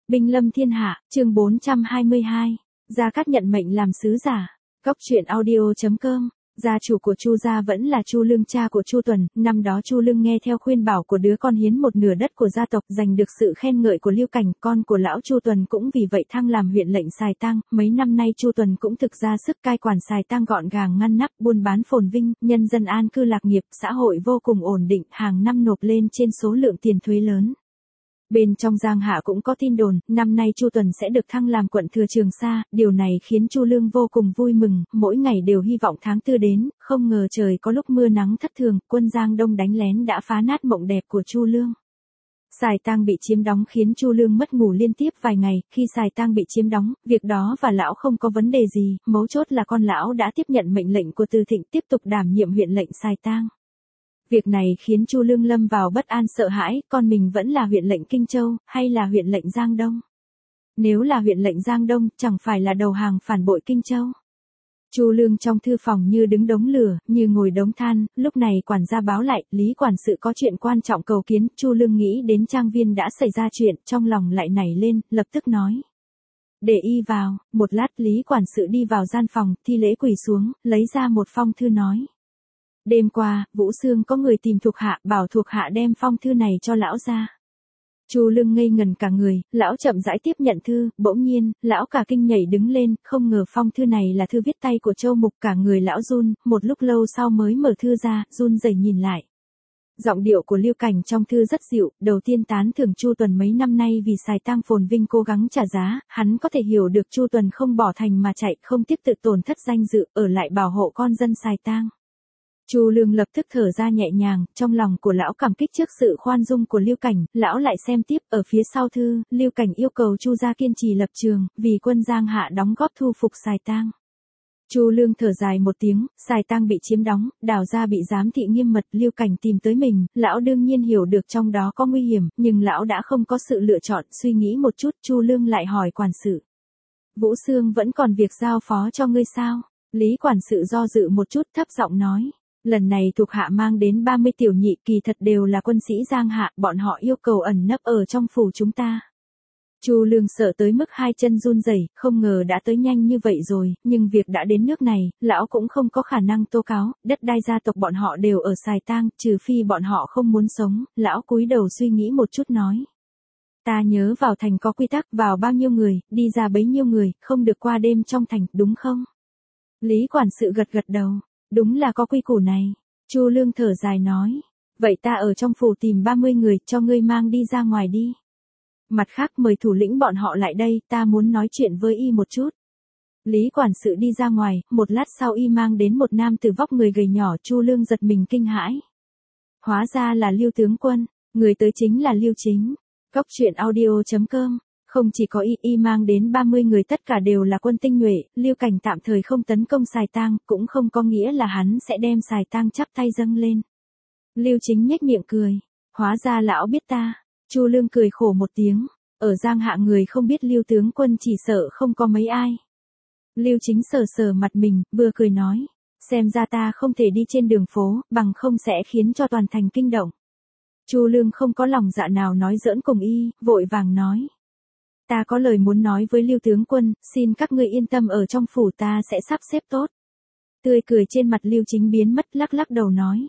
Binh lâm thiên hạ, chương 422. Gia Cát nhận mệnh làm sứ giả. Góc truyện audio.com. Gia chủ của Chu gia vẫn là Chu Lương, cha của Chu Tuần. Năm đó Chu Lương nghe theo khuyên bảo của đứa con hiến một nửa đất của gia tộc, giành được sự khen ngợi của Lưu Cảnh. Con của lão Chu Tuần cũng vì vậy thăng làm huyện lệnh Sài Tang. Mấy năm nay Chu Tuần cũng thực ra sức cai quản Sài Tang gọn gàng ngăn nắp, buôn bán phồn vinh, nhân dân an cư lạc nghiệp, xã hội vô cùng ổn định, hàng năm nộp lên trên số lượng tiền thuế lớn. Bên trong Giang Hạ cũng có tin đồn, năm nay Chu Tuần sẽ được thăng làm quận thừa Trường Sa, điều này khiến Chu Lương vô cùng vui mừng, mỗi ngày đều hy vọng tháng tư đến, không ngờ trời có lúc mưa nắng thất thường, quân Giang Đông đánh lén đã phá nát mộng đẹp của Chu Lương. Sài Tang bị chiếm đóng khiến Chu Lương mất ngủ liên tiếp vài ngày, khi Sài Tang bị chiếm đóng, việc đó và lão không có vấn đề gì, mấu chốt là con lão đã tiếp nhận mệnh lệnh của Từ Thịnh tiếp tục đảm nhiệm huyện lệnh Sài Tang. Việc này khiến Chu Lương lâm vào bất an sợ hãi, con mình vẫn là huyện lệnh Kinh Châu, hay là huyện lệnh Giang Đông? Nếu là huyện lệnh Giang Đông, chẳng phải là đầu hàng phản bội Kinh Châu? Chu Lương trong thư phòng như đứng đống lửa, như ngồi đống than, lúc này quản gia báo lại, Lý quản sự có chuyện quan trọng cầu kiến, Chu Lương nghĩ đến Trang Viên đã xảy ra chuyện, trong lòng lại nảy lên, lập tức nói. Để y vào, một lát Lý quản sự đi vào gian phòng, thi lễ quỳ xuống, lấy ra một phong thư nói. Đêm qua, Vũ Xương có người tìm thuộc hạ, bảo thuộc hạ đem phong thư này cho lão ra. Chu Lương ngây ngần cả người, lão chậm rãi tiếp nhận thư, bỗng nhiên, lão cả kinh nhảy đứng lên, không ngờ phong thư này là thư viết tay của Châu Mục, cả người lão run, một lúc lâu sau mới mở thư ra, run rẩy nhìn lại. Giọng điệu của Lưu Cảnh trong thư rất dịu, đầu tiên tán thưởng Chu Tuần mấy năm nay vì Sài Tang phồn vinh cố gắng trả giá, hắn có thể hiểu được Chu Tuần không bỏ thành mà chạy, không tiếp tự tổn thất danh dự, ở lại bảo hộ con dân Sài Tang. Chu Lương lập tức thở ra nhẹ nhàng, trong lòng của lão cảm kích trước sự khoan dung của Lưu Cảnh, lão lại xem tiếp, ở phía sau thư, Lưu Cảnh yêu cầu Chu gia kiên trì lập trường, vì quân Giang Hạ đóng góp thu phục Sài Tang. Chu Lương thở dài một tiếng, Sài Tang bị chiếm đóng, Đào gia bị giám thị nghiêm mật, Lưu Cảnh tìm tới mình, lão đương nhiên hiểu được trong đó có nguy hiểm, nhưng lão đã không có sự lựa chọn, suy nghĩ một chút, Chu Lương lại hỏi quản sự. Vũ Xương vẫn còn việc giao phó cho ngươi sao? Lý quản sự do dự một chút, thấp giọng nói. Lần này thuộc hạ mang đến 30 tiểu nhị, kỳ thật đều là quân sĩ Giang Hạ, bọn họ yêu cầu ẩn nấp ở trong phủ chúng ta. Chu Lương sợ tới mức hai chân run rẩy, không ngờ đã tới nhanh như vậy rồi, nhưng việc đã đến nước này, lão cũng không có khả năng tố cáo, đất đai gia tộc bọn họ đều ở Sài Tang, trừ phi bọn họ không muốn sống, lão cúi đầu suy nghĩ một chút nói. Ta nhớ vào thành có quy tắc, vào bao nhiêu người, đi ra bấy nhiêu người, không được qua đêm trong thành, đúng không? Lý quản sự gật gật đầu. Đúng là có quy củ này. Chu Lương thở dài nói. Vậy ta ở trong phủ tìm 30 người, cho ngươi mang đi ra ngoài đi. Mặt khác mời thủ lĩnh bọn họ lại đây, ta muốn nói chuyện với y một chút. Lý quản sự đi ra ngoài, một lát sau y mang đến một nam tử vóc người gầy nhỏ, Chu Lương giật mình kinh hãi. Hóa ra là Lưu tướng quân, người tới chính là Lưu Chính. Góc truyện audio.com. Không chỉ có y mang đến 30 người, tất cả đều là quân tinh nhuệ, Lưu Cảnh tạm thời không tấn công Sài Tang, cũng không có nghĩa là hắn sẽ đem Sài Tang chắp tay dâng lên. Lưu Chính nhếch miệng cười, hóa ra lão biết ta. Chu Lương cười khổ một tiếng, ở Giang Hạ người không biết Lưu tướng quân chỉ sợ không có mấy ai. Lưu Chính sờ sờ mặt mình, vừa cười nói, xem ra ta không thể đi trên đường phố, bằng không sẽ khiến cho toàn thành kinh động. Chu Lương không có lòng dạ nào nói giỡn cùng y, vội vàng nói. Ta có lời muốn nói với Lưu tướng quân, xin các ngươi yên tâm, ở trong phủ ta sẽ sắp xếp tốt. Tươi cười trên mặt Lưu Chính biến mất, lắc lắc đầu nói.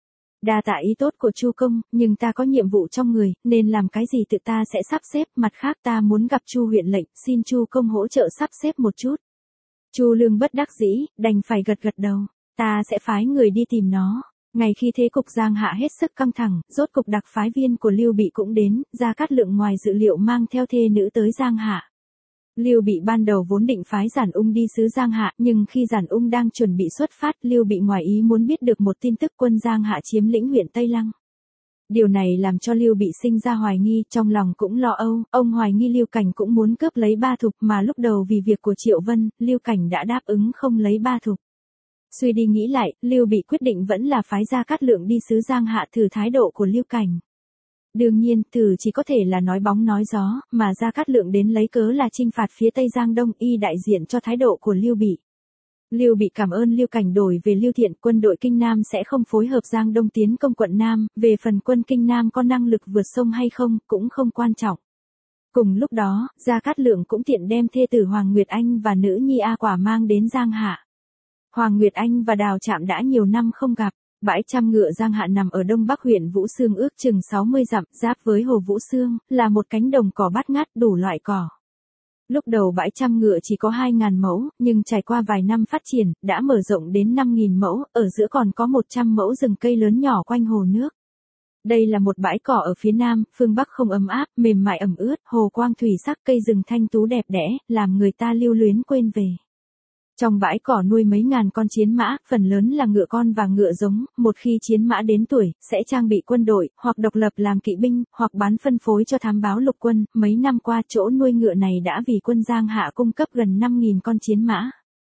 Đa tạ ý tốt của Chu công, nhưng ta có nhiệm vụ trong người, nên làm cái gì tự ta sẽ sắp xếp, mặt khác ta muốn gặp Chu huyện lệnh, xin Chu công hỗ trợ sắp xếp một chút. Chu Lương bất đắc dĩ, đành phải gật gật đầu, ta sẽ phái người đi tìm nó. Ngày khi thế cục Giang Hạ hết sức căng thẳng, rốt cục đặc phái viên của Lưu Bị cũng đến, Gia Cát Lượng ngoài dự liệu mang theo thê nữ tới Giang Hạ. Lưu Bị ban đầu vốn định phái Giản Ung đi sứ Giang Hạ, nhưng khi Giản Ung đang chuẩn bị xuất phát, Lưu Bị ngoài ý muốn biết được một tin tức quân Giang Hạ chiếm lĩnh huyện Tây Lăng. Điều này làm cho Lưu Bị sinh ra hoài nghi, trong lòng cũng lo âu, ông hoài nghi Lưu Cảnh cũng muốn cướp lấy Ba Thục, mà lúc đầu vì việc của Triệu Vân, Lưu Cảnh đã đáp ứng không lấy Ba Thục. Suy đi nghĩ lại, Lưu Bị quyết định vẫn là phái Gia Cát Lượng đi sứ Giang Hạ thử thái độ của Lưu Cảnh. Đương nhiên, thử chỉ có thể là nói bóng nói gió, mà Gia Cát Lượng đến lấy cớ là chinh phạt phía Tây Giang Đông, y đại diện cho thái độ của Lưu Bị. Lưu Bị cảm ơn Lưu Cảnh đổi về Lưu Thiện, quân đội Kinh Nam sẽ không phối hợp Giang Đông tiến công quận Nam, về phần quân Kinh Nam có năng lực vượt sông hay không, cũng không quan trọng. Cùng lúc đó, Gia Cát Lượng cũng tiện đem thê tử Hoàng Nguyệt Anh và nữ nhi A Quả mang đến Giang Hạ. Hoàng Nguyệt Anh và Đào Trạm đã nhiều năm không gặp. Bãi Trăm Ngựa Giang Hạ nằm ở đông bắc huyện Vũ Xương ước chừng 60 dặm, giáp với hồ Vũ Xương, là một cánh đồng cỏ bát ngát đủ loại cỏ. Lúc đầu bãi Trăm Ngựa chỉ có 2.000 mẫu, nhưng trải qua vài năm phát triển, đã mở rộng đến 5.000 mẫu, ở giữa còn có 100 mẫu rừng cây lớn nhỏ quanh hồ nước. Đây là một bãi cỏ ở phía nam, phương bắc không ấm áp, mềm mại ẩm ướt, hồ quang thủy sắc, cây rừng thanh tú đẹp đẽ, làm người ta lưu luyến quên về. Trong bãi cỏ nuôi mấy ngàn con chiến mã, phần lớn là ngựa con và ngựa giống, một khi chiến mã đến tuổi, sẽ trang bị quân đội, hoặc độc lập làm kỵ binh, hoặc bán phân phối cho thám báo lục quân. Mấy năm qua chỗ nuôi ngựa này đã vì quân Giang Hạ cung cấp gần 5.000 con chiến mã.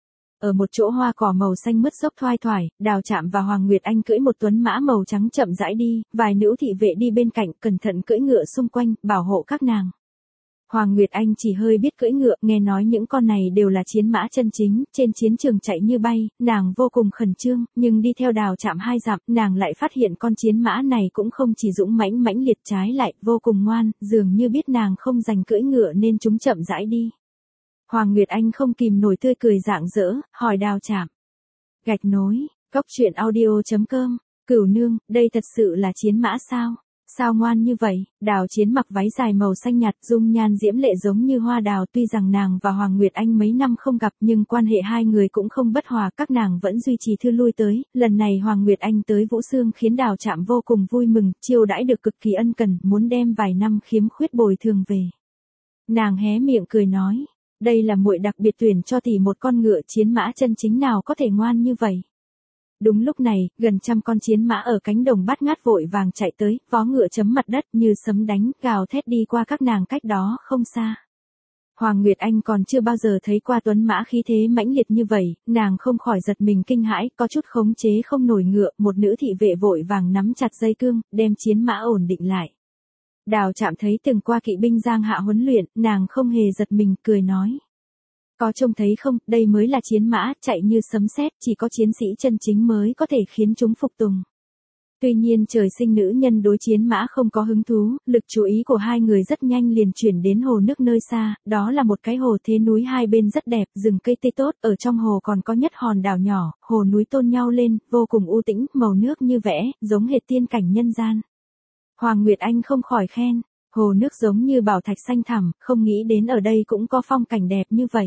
Ở một chỗ hoa cỏ màu xanh mướt dốc thoai thoải, Đào Trạm và Hoàng Nguyệt Anh cưỡi một tuấn mã màu trắng chậm rãi đi, vài nữ thị vệ đi bên cạnh cẩn thận cưỡi ngựa xung quanh, bảo hộ các nàng. Hoàng Nguyệt Anh chỉ hơi biết cưỡi ngựa, nghe nói những con này đều là chiến mã chân chính, trên chiến trường chạy như bay, nàng vô cùng khẩn trương, nhưng đi theo Đào Trạm 2 dặm, nàng lại phát hiện con chiến mã này cũng không chỉ dũng mãnh mãnh liệt, trái lại, vô cùng ngoan, dường như biết nàng không dành cưỡi ngựa nên chúng chậm rãi đi. Hoàng Nguyệt Anh không kìm nổi tươi cười rạng rỡ, hỏi Đào Trạm. Gạch nối, Cóc Truyện Audio.com, Cửu nương, đây thật sự là chiến mã sao? Sao ngoan như vậy? Đào Chiến mặc váy dài màu xanh nhạt, dung nhan diễm lệ giống như hoa đào, tuy rằng nàng và Hoàng Nguyệt Anh mấy năm không gặp nhưng quan hệ hai người cũng không bất hòa, các nàng vẫn duy trì thư lui tới. Lần này Hoàng Nguyệt Anh tới Vũ Xương khiến Đào Trạm vô cùng vui mừng, chiêu đãi được cực kỳ ân cần, muốn đem vài năm khiếm khuyết bồi thường về. Nàng hé miệng cười nói, đây là muội đặc biệt tuyển cho tỷ một con ngựa chiến mã chân chính, nào có thể ngoan như vậy. Đúng lúc này, gần trăm con chiến mã ở cánh đồng bát ngát vội vàng chạy tới, vó ngựa chấm mặt đất như sấm đánh, gào thét đi qua các nàng cách đó không xa. Hoàng Nguyệt Anh còn chưa bao giờ thấy qua tuấn mã khí thế mãnh liệt như vậy, nàng không khỏi giật mình kinh hãi, có chút khống chế không nổi ngựa, một nữ thị vệ vội vàng nắm chặt dây cương, đem chiến mã ổn định lại. Đào Trạm thấy từng qua kỵ binh Giang Hạ huấn luyện, nàng không hề giật mình, cười nói. Có trông thấy không, đây mới là chiến mã, chạy như sấm sét, chỉ có chiến sĩ chân chính mới có thể khiến chúng phục tùng. Tuy nhiên trời sinh nữ nhân đối chiến mã không có hứng thú, lực chú ý của hai người rất nhanh liền chuyển đến hồ nước nơi xa, đó là một cái hồ thế núi hai bên rất đẹp, rừng cây tươi tốt, ở trong hồ còn có nhất hòn đảo nhỏ, hồ núi tôn nhau lên, vô cùng u tĩnh, màu nước như vẽ, giống hệt tiên cảnh nhân gian. Hoàng Nguyệt Anh không khỏi khen, hồ nước giống như bảo thạch xanh thẳm, không nghĩ đến ở đây cũng có phong cảnh đẹp như vậy.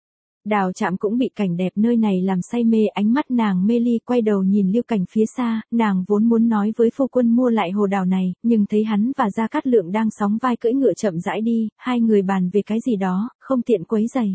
Đào Trạm cũng bị cảnh đẹp nơi này làm say mê, ánh mắt nàng mê ly, quay đầu nhìn Lưu Cảnh phía xa, nàng vốn muốn nói với phu quân mua lại hồ đảo này, nhưng thấy hắn và Gia Cát Lượng đang sóng vai cưỡi ngựa chậm rãi đi, hai người bàn về cái gì đó, không tiện quấy rầy.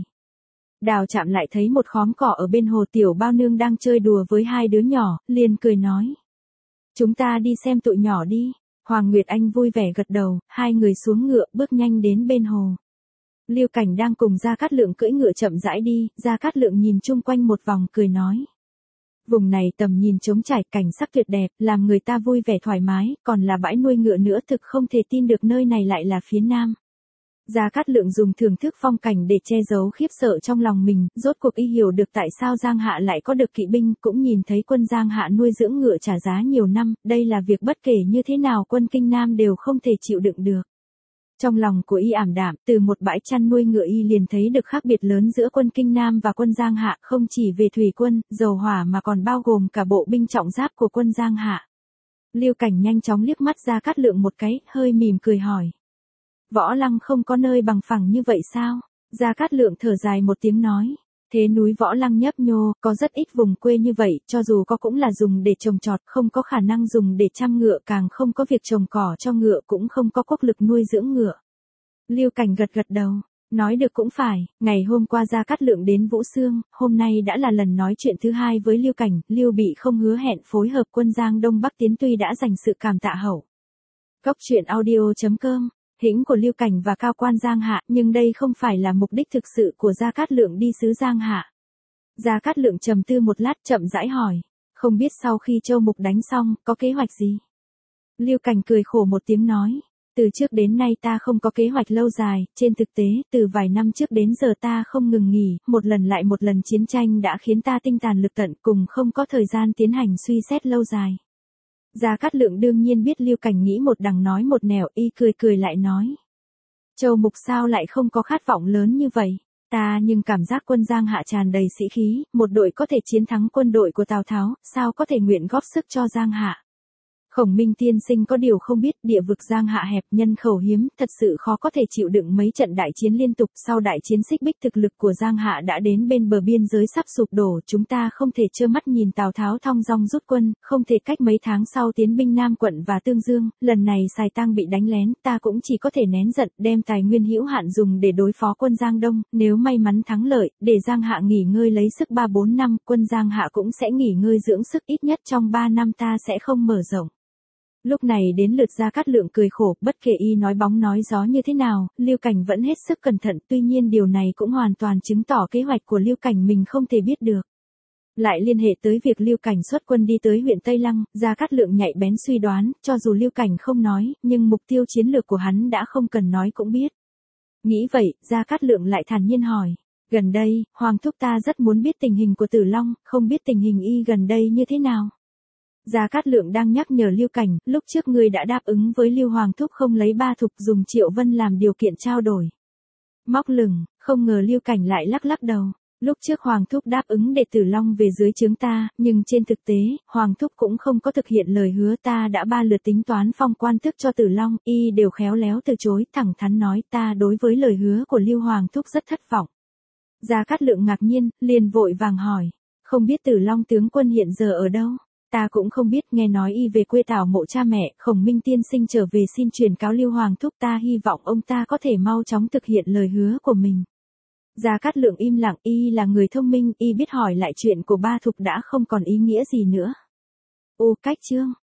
Đào Trạm lại thấy một khóm cỏ ở bên hồ, Tiểu Bao Nương đang chơi đùa với hai đứa nhỏ, liền cười nói. Chúng ta đi xem tụi nhỏ đi. Hoàng Nguyệt Anh vui vẻ gật đầu, hai người xuống ngựa bước nhanh đến bên hồ. Lưu Cảnh đang cùng Gia Cát Lượng cưỡi ngựa chậm rãi đi, Gia Cát Lượng nhìn chung quanh một vòng cười nói. Vùng này tầm nhìn trống trải, cảnh sắc tuyệt đẹp, làm người ta vui vẻ thoải mái, còn là bãi nuôi ngựa nữa, thực không thể tin được nơi này lại là phía nam. Gia Cát Lượng dùng thưởng thức phong cảnh để che giấu khiếp sợ trong lòng mình, rốt cuộc y hiểu được tại sao Giang Hạ lại có được kỵ binh, cũng nhìn thấy quân Giang Hạ nuôi dưỡng ngựa trả giá nhiều năm, đây là việc bất kể như thế nào quân Kinh Nam đều không thể chịu đựng được. Trong lòng của y ảm đạm, từ một bãi chăn nuôi ngựa y liền thấy được khác biệt lớn giữa quân Kinh Nam và quân Giang Hạ, không chỉ về thủy quân, dầu hỏa mà còn bao gồm cả bộ binh trọng giáp của quân Giang Hạ. Lưu Cảnh nhanh chóng liếc mắt Gia Cát Lượng một cái, hơi mỉm cười hỏi. Võ Lăng không có nơi bằng phẳng như vậy sao? Gia Cát Lượng thở dài một tiếng nói. Thế núi Võ Lăng nhấp nhô, có rất ít vùng quê như vậy, cho dù có cũng là dùng để trồng trọt, không có khả năng dùng để chăm ngựa, càng không có việc trồng cỏ cho ngựa, cũng không có quốc lực nuôi dưỡng ngựa. Lưu Cảnh gật gật đầu, nói được cũng phải, ngày hôm qua Gia Cát Lượng đến Vũ Xương, hôm nay đã là lần nói chuyện thứ hai với Lưu Cảnh, Lưu Bị không hứa hẹn phối hợp quân Giang Đông Bắc tiến, tuy đã dành sự cảm tạ hậu. Cóc Truyện Audio.com, hĩnh của Lưu Cảnh và cao quan Giang Hạ, nhưng đây không phải là mục đích thực sự của Gia Cát Lượng đi xứ Giang Hạ. Gia Cát Lượng trầm tư một lát chậm rãi hỏi, không biết sau khi Châu Mục đánh xong, có kế hoạch gì? Lưu Cảnh cười khổ một tiếng nói, từ trước đến nay ta không có kế hoạch lâu dài, trên thực tế, từ vài năm trước đến giờ ta không ngừng nghỉ, một lần lại một lần chiến tranh đã khiến ta tinh tàn lực tận, cùng không có thời gian tiến hành suy xét lâu dài. Gia Cát Lượng đương nhiên biết Lưu Cảnh nghĩ một đằng nói một nẻo, y cười cười lại nói. Châu Mục sao lại không có khát vọng lớn như vậy? Ta nhưng cảm giác quân Giang Hạ tràn đầy sĩ khí, một đội có thể chiến thắng quân đội của Tào Tháo, sao có thể nguyện góp sức cho Giang Hạ. Khổng Minh tiên sinh có điều không biết, địa vực Giang Hạ hẹp, nhân khẩu hiếm, thật sự khó có thể chịu đựng mấy trận đại chiến liên tục. Sau đại chiến Xích Bích, thực lực của Giang Hạ đã đến bên bờ biên giới sắp sụp đổ, chúng ta không thể trơ mắt nhìn Tào Tháo thong dong rút quân, không thể cách mấy tháng sau tiến binh Nam Quận và Tương Dương. Lần này Sài Tang bị đánh lén, ta cũng chỉ có thể nén giận, đem tài nguyên hữu hạn dùng để đối phó quân Giang Đông. Nếu may mắn thắng lợi, để Giang Hạ nghỉ ngơi lấy sức 3-4 năm, quân Giang Hạ cũng sẽ nghỉ ngơi dưỡng sức, ít nhất trong 3 năm ta sẽ không mở rộng. Lúc này đến lượt Gia Cát Lượng cười khổ, bất kể y nói bóng nói gió như thế nào, Lưu Cảnh vẫn hết sức cẩn thận, tuy nhiên điều này cũng hoàn toàn chứng tỏ kế hoạch của Lưu Cảnh mình không thể biết được. Lại liên hệ tới việc Lưu Cảnh xuất quân đi tới huyện Tây Lăng, Gia Cát Lượng nhạy bén suy đoán, cho dù Lưu Cảnh không nói, nhưng mục tiêu chiến lược của hắn đã không cần nói cũng biết. Nghĩ vậy, Gia Cát Lượng lại thản nhiên hỏi, gần đây, Hoàng thúc ta rất muốn biết tình hình của Tử Long, không biết tình hình y gần đây như thế nào. Gia Cát Lượng đang nhắc nhở Lưu Cảnh, lúc trước ngươi đã đáp ứng với Lưu Hoàng thúc không lấy Ba Thục, dùng Triệu Vân làm điều kiện trao đổi. Móc lửng, không ngờ Lưu Cảnh lại lắc lắc đầu. Lúc trước Hoàng thúc đáp ứng để Tử Long về dưới trướng ta, nhưng trên thực tế, Hoàng thúc cũng không có thực hiện lời hứa. Ta đã 3 lượt tính toán phong quan tước cho Tử Long, y đều khéo léo từ chối, thẳng thắn nói ta đối với lời hứa của Lưu Hoàng thúc rất thất vọng. Gia Cát Lượng ngạc nhiên, liền vội vàng hỏi, không biết Tử Long tướng quân hiện giờ ở đâu? Ta cũng không biết, nghe nói y về quê tảo mộ cha mẹ. Khổng Minh tiên sinh trở về xin truyền cáo Lưu Hoàng thúc, ta hy vọng ông ta có thể mau chóng thực hiện lời hứa của mình. Gia Cát Lượng im lặng, y là người thông minh, y biết hỏi lại chuyện của Ba Thục đã không còn ý nghĩa gì nữa. Ô cách chương